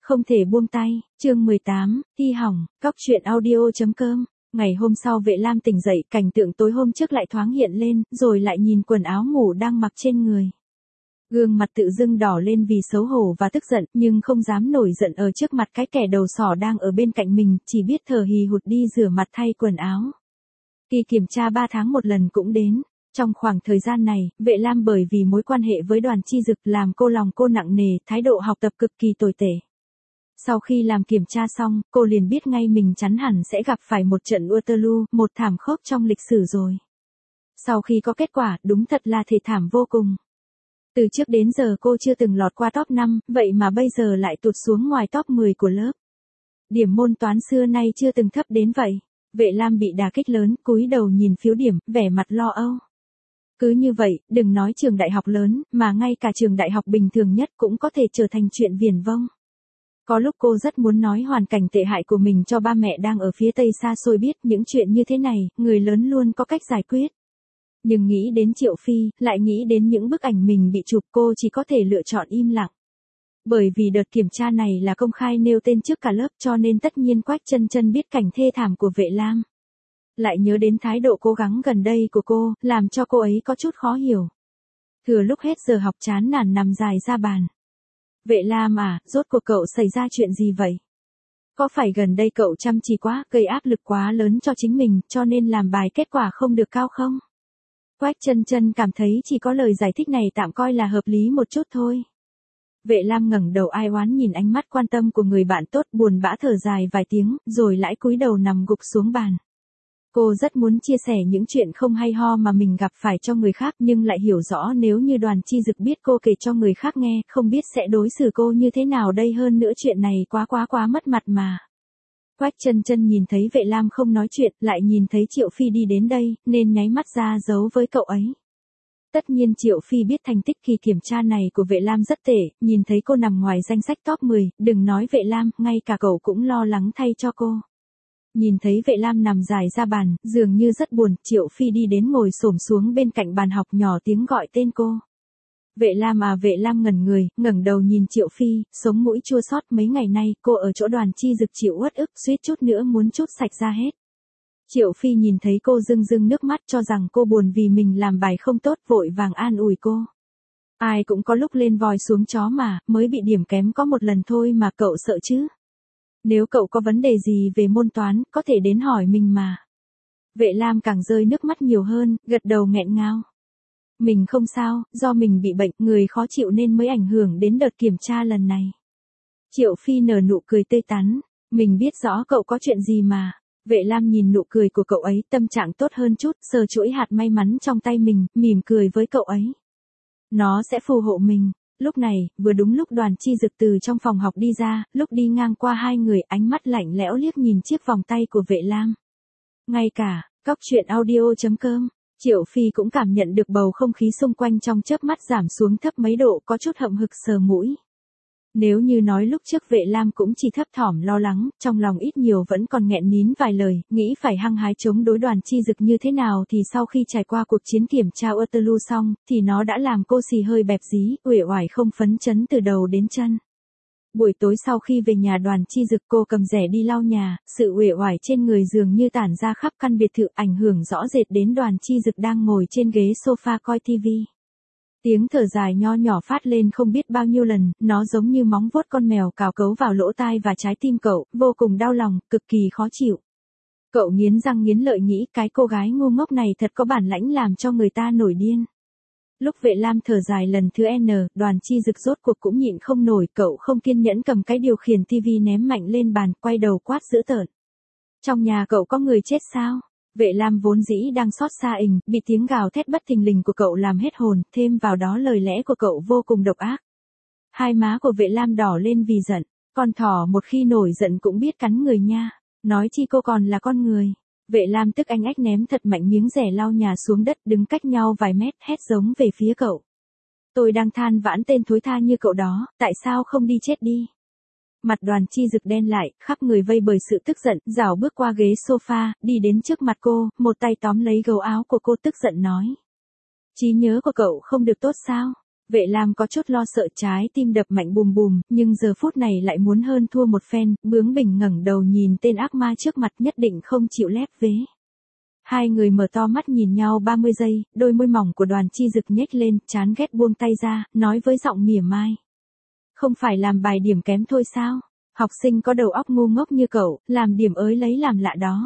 Không thể buông tay, chương 18, Hy hỏng, Cóc truyện audio.com. Ngày hôm sau Vệ Lam tỉnh dậy, cảnh tượng tối hôm trước lại thoáng hiện lên, rồi lại nhìn quần áo ngủ đang mặc trên người. Gương mặt tự dưng đỏ lên vì xấu hổ và tức giận, nhưng không dám nổi giận ở trước mặt cái kẻ đầu sỏ đang ở bên cạnh mình, chỉ biết thở hì hụt đi rửa mặt thay quần áo. Kỳ kiểm tra 3 tháng một lần cũng đến. Trong khoảng thời gian này, Vệ Lam bởi vì mối quan hệ với Đoàn Chi Dực làm lòng cô nặng nề, thái độ học tập cực kỳ tồi tệ. Sau khi làm kiểm tra xong, cô liền biết ngay mình chắn hẳn sẽ gặp phải một trận Waterloo, một thảm khốc trong lịch sử rồi. Sau khi có kết quả, đúng thật là thê thảm vô cùng. Từ trước đến giờ cô chưa từng lọt qua top 5, vậy mà bây giờ lại tụt xuống ngoài top 10 của lớp. Điểm môn toán xưa nay chưa từng thấp đến vậy. Vệ Lam bị đả kích lớn, cúi đầu nhìn phiếu điểm, vẻ mặt lo âu. Cứ như vậy, đừng nói trường đại học lớn, mà ngay cả trường đại học bình thường nhất cũng có thể trở thành chuyện viển vông. Có lúc cô rất muốn nói hoàn cảnh tệ hại của mình cho ba mẹ đang ở phía Tây xa xôi biết những chuyện như thế này, người lớn luôn có cách giải quyết. Nhưng nghĩ đến Triệu Phi, lại nghĩ đến những bức ảnh mình bị chụp, cô chỉ có thể lựa chọn im lặng. Bởi vì đợt kiểm tra này là công khai nêu tên trước cả lớp cho nên tất nhiên Quách Chân Chân biết cảnh thê thảm của Vệ Lam. Lại nhớ đến thái độ cố gắng gần đây của cô, làm cho cô ấy có chút khó hiểu. Thừa lúc hết giờ học chán nản nằm dài ra bàn. Vệ Lam à, rốt cuộc cậu xảy ra chuyện gì vậy? Có phải gần đây cậu chăm chỉ quá, gây áp lực quá lớn cho chính mình, cho nên làm bài kết quả không được cao không? Quách Chân Chân cảm thấy chỉ có lời giải thích này tạm coi là hợp lý một chút thôi. Vệ Lam ngẩng đầu ai oán nhìn ánh mắt quan tâm của người bạn tốt, buồn bã thở dài vài tiếng, rồi lại cúi đầu nằm gục xuống bàn. Cô rất muốn chia sẻ những chuyện không hay ho mà mình gặp phải cho người khác, nhưng lại hiểu rõ nếu như Đoàn Chi Dực biết cô kể cho người khác nghe, không biết sẽ đối xử cô như thế nào đây, hơn nữa chuyện này quá mất mặt mà. Quách Chân Chân nhìn thấy Vệ Lam không nói chuyện, lại nhìn thấy Triệu Phi đi đến đây, nên nháy mắt ra dấu với cậu ấy. Tất nhiên Triệu Phi biết thành tích kỳ kiểm tra này của Vệ Lam rất tệ, nhìn thấy cô nằm ngoài danh sách top 10, đừng nói Vệ Lam, ngay cả cậu cũng lo lắng thay cho cô. Nhìn thấy Vệ Lam nằm dài ra bàn, dường như rất buồn, Triệu Phi đi đến ngồi xổm xuống bên cạnh bàn học, nhỏ tiếng gọi tên cô. Vệ Lam à, Vệ Lam ngẩn người, ngẩng đầu nhìn Triệu Phi, sống mũi chua xót, mấy ngày nay cô ở chỗ Đoàn Chi Dực chịu uất ức, suýt chút nữa muốn trút sạch ra hết. Triệu Phi nhìn thấy cô rưng nước mắt, cho rằng cô buồn vì mình làm bài không tốt, vội vàng an ủi cô. Ai cũng có lúc lên voi xuống chó mà, mới bị điểm kém có một lần thôi mà cậu sợ chứ. Nếu cậu có vấn đề gì về môn toán, có thể đến hỏi mình mà. Vệ Lam càng rơi nước mắt nhiều hơn, gật đầu nghẹn ngào. Mình không sao, do mình bị bệnh, người khó chịu nên mới ảnh hưởng đến đợt kiểm tra lần này. Triệu Phi nở nụ cười tươi tắn, mình biết rõ cậu có chuyện gì mà. Vệ Lam nhìn nụ cười của cậu ấy, tâm trạng tốt hơn chút, sờ chuỗi hạt may mắn trong tay mình, mỉm cười với cậu ấy. Nó sẽ phù hộ mình. Lúc này, vừa đúng lúc Đoàn Chi Dực từ trong phòng học đi ra, lúc đi ngang qua hai người, ánh mắt lạnh lẽo liếc nhìn chiếc vòng tay của Vệ Lam. Ngay cả, Cóc truyện audio.com, Triệu Phi cũng cảm nhận được bầu không khí xung quanh trong chớp mắt giảm xuống thấp mấy độ, có chút hậm hực sờ mũi. Nếu như nói lúc trước Vệ Lam cũng chỉ thấp thỏm lo lắng, trong lòng ít nhiều vẫn còn nghẹn nín vài lời, nghĩ phải hăng hái chống đối Đoàn Chi Dực như thế nào, thì sau khi trải qua cuộc chiến kiểm tra Waterloo xong, thì nó đã làm cô xì hơi bẹp dí, uể oải không phấn chấn từ đầu đến chân. Buổi tối sau khi về nhà Đoàn Chi Dực, cô cầm rẻ đi lau nhà, sự uể oải trên người dường như tản ra khắp căn biệt thự, ảnh hưởng rõ rệt đến Đoàn Chi Dực đang ngồi trên ghế sofa coi tivi. Tiếng thở dài nho nhỏ phát lên không biết bao nhiêu lần, nó giống như móng vuốt con mèo cào cấu vào lỗ tai và trái tim cậu, vô cùng đau lòng, cực kỳ khó chịu. Cậu nghiến răng nghiến lợi nghĩ cái cô gái ngu ngốc này thật có bản lãnh làm cho người ta nổi điên. Lúc Vệ Lam thở dài lần thứ N, Đoàn Chi Dực rốt cuộc cũng nhịn không nổi, cậu không kiên nhẫn cầm cái điều khiển tivi ném mạnh lên bàn, quay đầu quát dữ tợn. Trong nhà cậu có người chết sao? Vệ Lam vốn dĩ đang xót xa bị tiếng gào thét bất thình lình của cậu làm hết hồn, thêm vào đó lời lẽ của cậu vô cùng độc ác. Hai má của Vệ Lam đỏ lên vì giận, con thỏ một khi nổi giận cũng biết cắn người nha, nói chi cô còn là con người. Vệ Lam tức anh ách ném thật mạnh miếng rẻ lau nhà xuống đất, đứng cách nhau vài mét, hét giống về phía cậu. Tôi đang than vãn tên thối tha như cậu đó, tại sao không đi chết đi? Mặt Đoàn Chi Dực đen lại, khắp người vây bởi sự tức giận, rảo bước qua ghế sofa, đi đến trước mặt cô, một tay tóm lấy gấu áo của cô tức giận nói. Trí nhớ của cậu không được tốt sao? Vệ Lam có chút lo sợ, trái tim đập mạnh bùm bùm, nhưng giờ phút này lại muốn hơn thua một phen, bướng bỉnh ngẩng đầu nhìn tên ác ma trước mặt, nhất định không chịu lép vế. Hai người mở to mắt nhìn nhau 30 giây, đôi môi mỏng của Đoàn Chi Dực nhếch lên, chán ghét buông tay ra, nói với giọng mỉa mai. Không phải làm bài điểm kém thôi sao? Học sinh có đầu óc ngu ngốc như cậu, làm điểm ới lấy làm lạ đó.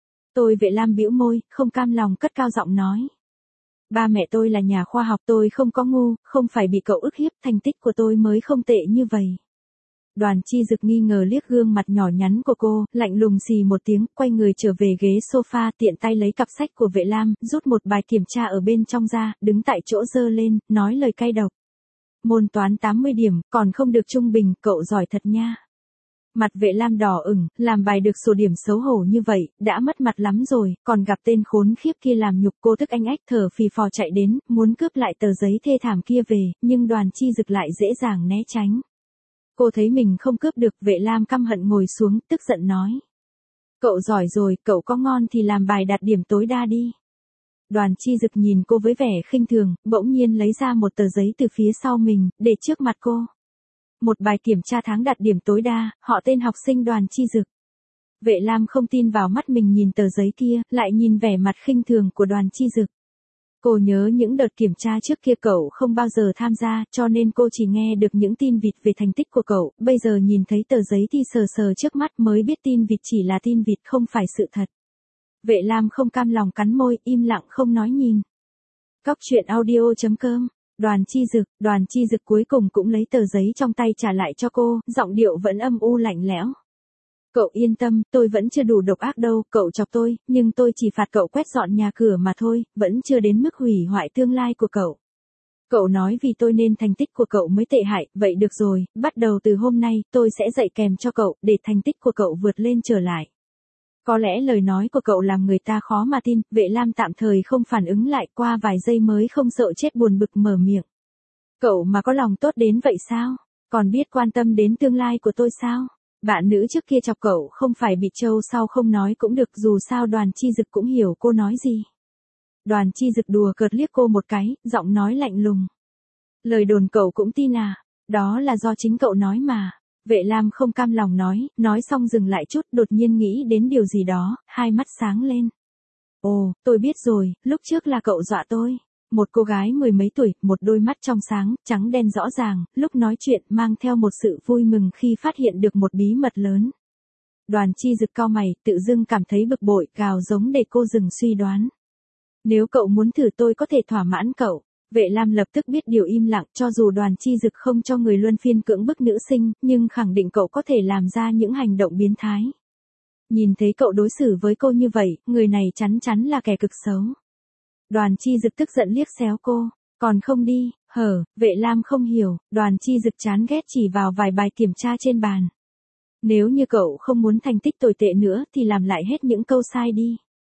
Vệ Lam bĩu môi, không cam lòng cất cao giọng nói. Ba mẹ tôi là nhà khoa học, tôi không có ngu, không phải bị cậu ức hiếp, thành tích của tôi mới không tệ như vậy. Đoàn Chi Dực nghi ngờ liếc gương mặt nhỏ nhắn của cô, lạnh lùng xì một tiếng, quay người trở về ghế sofa, tiện tay lấy cặp sách của Vệ Lam, rút một bài kiểm tra ở bên trong ra, đứng tại chỗ giơ lên, nói lời cay độc. Môn toán 80 điểm, còn không được trung bình, cậu giỏi thật nha. Mặt Vệ Lam đỏ ửng, làm bài được số điểm xấu hổ như vậy, đã mất mặt lắm rồi, còn gặp tên khốn khiếp kia làm nhục, cô tức anh ách thở phì phò chạy đến, muốn cướp lại tờ giấy thê thảm kia về, nhưng Đoàn Chi Dực lại dễ dàng né tránh. Cô thấy mình không cướp được, Vệ Lam căm hận ngồi xuống, tức giận nói. Cậu giỏi rồi, cậu có ngon thì làm bài đạt điểm tối đa đi. Đoàn Chi Dực nhìn cô với vẻ khinh thường, bỗng nhiên lấy ra một tờ giấy từ phía sau mình, để trước mặt cô. Một bài kiểm tra tháng đạt điểm tối đa, họ tên học sinh Đoàn Chi Dực. Vệ Lam không tin vào mắt mình nhìn tờ giấy kia, lại nhìn vẻ mặt khinh thường của Đoàn Chi Dực. Cô nhớ những đợt kiểm tra trước kia cậu không bao giờ tham gia, cho nên cô chỉ nghe được những tin vịt về thành tích của cậu, bây giờ nhìn thấy tờ giấy thì sờ sờ trước mắt mới biết tin vịt chỉ là tin vịt, không phải sự thật. Vệ Lam không cam lòng cắn môi, im lặng không nói nhìn. Cóc truyện audio.com. Đoàn Chi Dực cuối cùng cũng lấy tờ giấy trong tay trả lại cho cô, giọng điệu vẫn âm u lạnh lẽo. Cậu yên tâm, tôi vẫn chưa đủ độc ác đâu, cậu chọc tôi, nhưng tôi chỉ phạt cậu quét dọn nhà cửa mà thôi, vẫn chưa đến mức hủy hoại tương lai của cậu. Cậu nói vì tôi nên thành tích của cậu mới tệ hại, vậy được rồi, bắt đầu từ hôm nay, tôi sẽ dạy kèm cho cậu, để thành tích của cậu vượt lên trở lại. Có lẽ lời nói của cậu làm người ta khó mà tin, Vệ Lam tạm thời không phản ứng lại, qua vài giây mới không sợ chết buồn bực mở miệng. Cậu mà có lòng tốt đến vậy sao? Còn biết quan tâm đến tương lai của tôi sao? Bạn nữ trước kia chọc cậu không phải bị trâu sau không nói cũng được, dù sao Đoàn Chi Dực cũng hiểu cô nói gì. Đoàn Chi Dực đùa cợt liếc cô một cái, giọng nói lạnh lùng. Lời đồn cậu cũng tin à? Đó là do chính cậu nói mà. Vệ Lam không cam lòng nói xong dừng lại chút, đột nhiên nghĩ đến điều gì đó, hai mắt sáng lên. Ồ, tôi biết rồi, lúc trước là cậu dọa tôi. Một cô gái mười mấy tuổi, một đôi mắt trong sáng, trắng đen rõ ràng, lúc nói chuyện mang theo một sự vui mừng khi phát hiện được một bí mật lớn. Đoàn Chi Dực cau mày, tự dưng cảm thấy bực bội, gào giống để cô dừng suy đoán. Nếu cậu muốn thử tôi có thể thỏa mãn cậu. Vệ Lam lập tức biết điều, im lặng, cho dù Đoàn Chi Dực không cho người luân phiên cưỡng bức nữ sinh, nhưng khẳng định cậu có thể làm ra những hành động biến thái. Nhìn thấy cậu đối xử với cô như vậy, người này chắn chắn là kẻ cực xấu. Đoàn Chi Dực tức giận liếc xéo cô, còn không đi, Vệ Lam không hiểu, Đoàn Chi Dực chán ghét chỉ vào vài bài kiểm tra trên bàn. Nếu như cậu không muốn thành tích tồi tệ nữa thì làm lại hết những câu sai đi.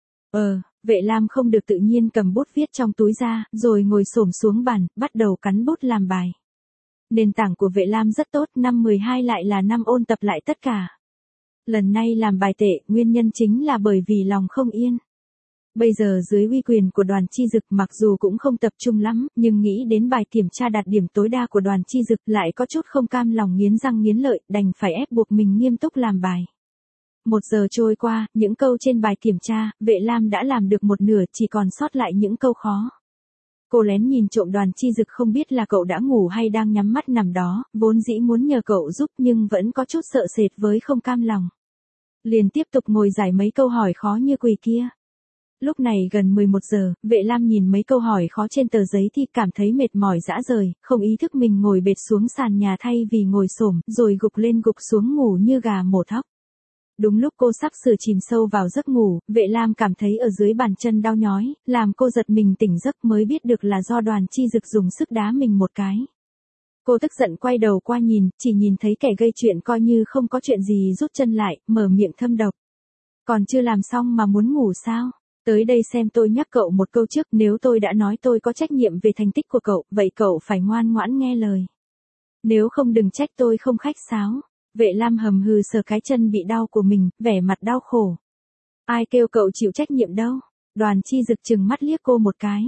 Vệ Lam không được tự nhiên cầm bút viết trong túi ra, rồi ngồi xổm xuống bàn, bắt đầu cắn bút làm bài. Nền tảng của Vệ Lam rất tốt, năm 12 lại là năm ôn tập lại tất cả. Lần này làm bài tệ, nguyên nhân chính là bởi vì lòng không yên. Bây giờ dưới uy quyền của Đoàn Chi Dực, mặc dù cũng không tập trung lắm, nhưng nghĩ đến bài kiểm tra đạt điểm tối đa của Đoàn Chi Dực lại có chút không cam lòng, nghiến răng nghiến lợi, đành phải ép buộc mình nghiêm túc làm bài. 1 giờ trôi qua, những câu trên bài kiểm tra, Vệ Lam đã làm được một nửa, chỉ còn sót lại những câu khó. Cô lén nhìn trộm Đoàn Chi Dực, không biết là cậu đã ngủ hay đang nhắm mắt nằm đó, vốn dĩ muốn nhờ cậu giúp nhưng vẫn có chút sợ sệt với không cam lòng. Liền tiếp tục ngồi giải mấy câu hỏi khó như quỷ kia. Lúc này gần 11 giờ, Vệ Lam nhìn mấy câu hỏi khó trên tờ giấy thì cảm thấy mệt mỏi rã rời, không ý thức mình ngồi bệt xuống sàn nhà thay vì ngồi xổm, rồi gục lên gục xuống ngủ như gà mổ thóc. Đúng lúc cô sắp sửa chìm sâu vào giấc ngủ, Vệ Lam cảm thấy ở dưới bàn chân đau nhói, làm cô giật mình tỉnh giấc mới biết được là do Đoàn Chi Dực dùng sức đá mình một cái. Cô tức giận quay đầu qua nhìn, chỉ nhìn thấy kẻ gây chuyện coi như không có chuyện gì rút chân lại, mở miệng thâm độc. Còn chưa làm xong mà muốn ngủ sao? Tới đây xem, tôi nhắc cậu một câu trước, nếu tôi đã nói tôi có trách nhiệm về thành tích của cậu, vậy cậu phải ngoan ngoãn nghe lời. Nếu không đừng trách tôi không khách sáo. Vệ Lam hầm hừ sờ cái chân bị đau của mình, vẻ mặt đau khổ. Ai kêu cậu chịu trách nhiệm đâu? Đoàn Chi Dực trừng mắt liếc cô một cái.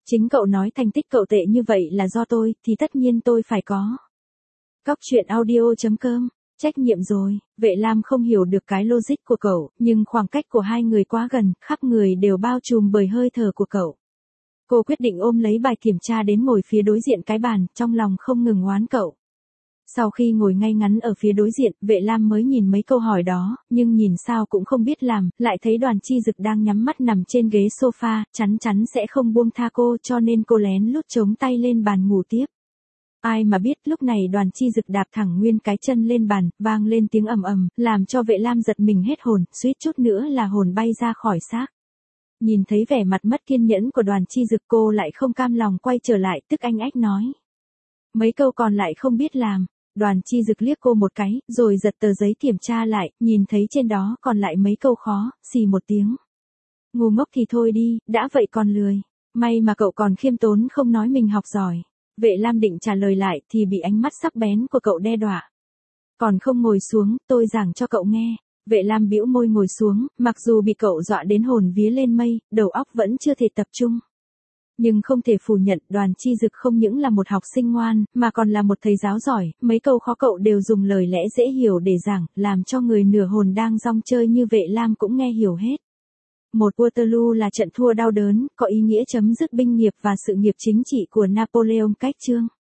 Chính cậu nói thành tích cậu tệ như vậy là do tôi, thì tất nhiên tôi phải có. Cóc truyện audio.com, trách nhiệm rồi, Vệ Lam không hiểu được cái logic của cậu, nhưng khoảng cách của hai người quá gần, khắp người đều bao trùm bởi hơi thở của cậu. Cô quyết định ôm lấy bài kiểm tra đến ngồi phía đối diện cái bàn, trong lòng không ngừng oán cậu. Sau khi ngồi ngay ngắn ở phía đối diện, Vệ Lam mới nhìn mấy câu hỏi đó, nhưng nhìn sao cũng không biết làm, lại thấy Đoàn Chi Dực đang nhắm mắt nằm trên ghế sofa, chắn chắn sẽ không buông tha cô, cho nên cô lén lút chống tay lên bàn ngủ tiếp. Ai mà biết lúc này Đoàn Chi Dực đạp thẳng nguyên cái chân lên bàn, vang lên tiếng ầm ầm, làm cho Vệ Lam giật mình hết hồn, suýt chút nữa là hồn bay ra khỏi xác. Nhìn thấy vẻ mặt mất kiên nhẫn của Đoàn Chi Dực, cô lại không cam lòng quay trở lại, tức anh ách nói. Mấy câu còn lại không biết làm. Đoàn Chi Dực liếc cô một cái, rồi giật tờ giấy kiểm tra lại, nhìn thấy trên đó còn lại mấy câu khó, xì một tiếng. Ngu ngốc thì thôi đi, đã vậy còn lười. May mà cậu còn khiêm tốn không nói mình học giỏi. Vệ Lam định trả lời lại thì bị ánh mắt sắc bén của cậu đe dọa. Còn không ngồi xuống, tôi giảng cho cậu nghe. Vệ Lam bĩu môi ngồi xuống, mặc dù bị cậu dọa đến hồn vía lên mây, đầu óc vẫn chưa thể tập trung. Nhưng không thể phủ nhận, Đoàn Chi Dực không những là một học sinh ngoan, mà còn là một thầy giáo giỏi, mấy câu khó cậu đều dùng lời lẽ dễ hiểu để giảng, làm cho người nửa hồn đang rong chơi như Vệ Lam cũng nghe hiểu hết. Một Waterloo là trận thua đau đớn, có ý nghĩa chấm dứt binh nghiệp và sự nghiệp chính trị của Napoleon cách chương.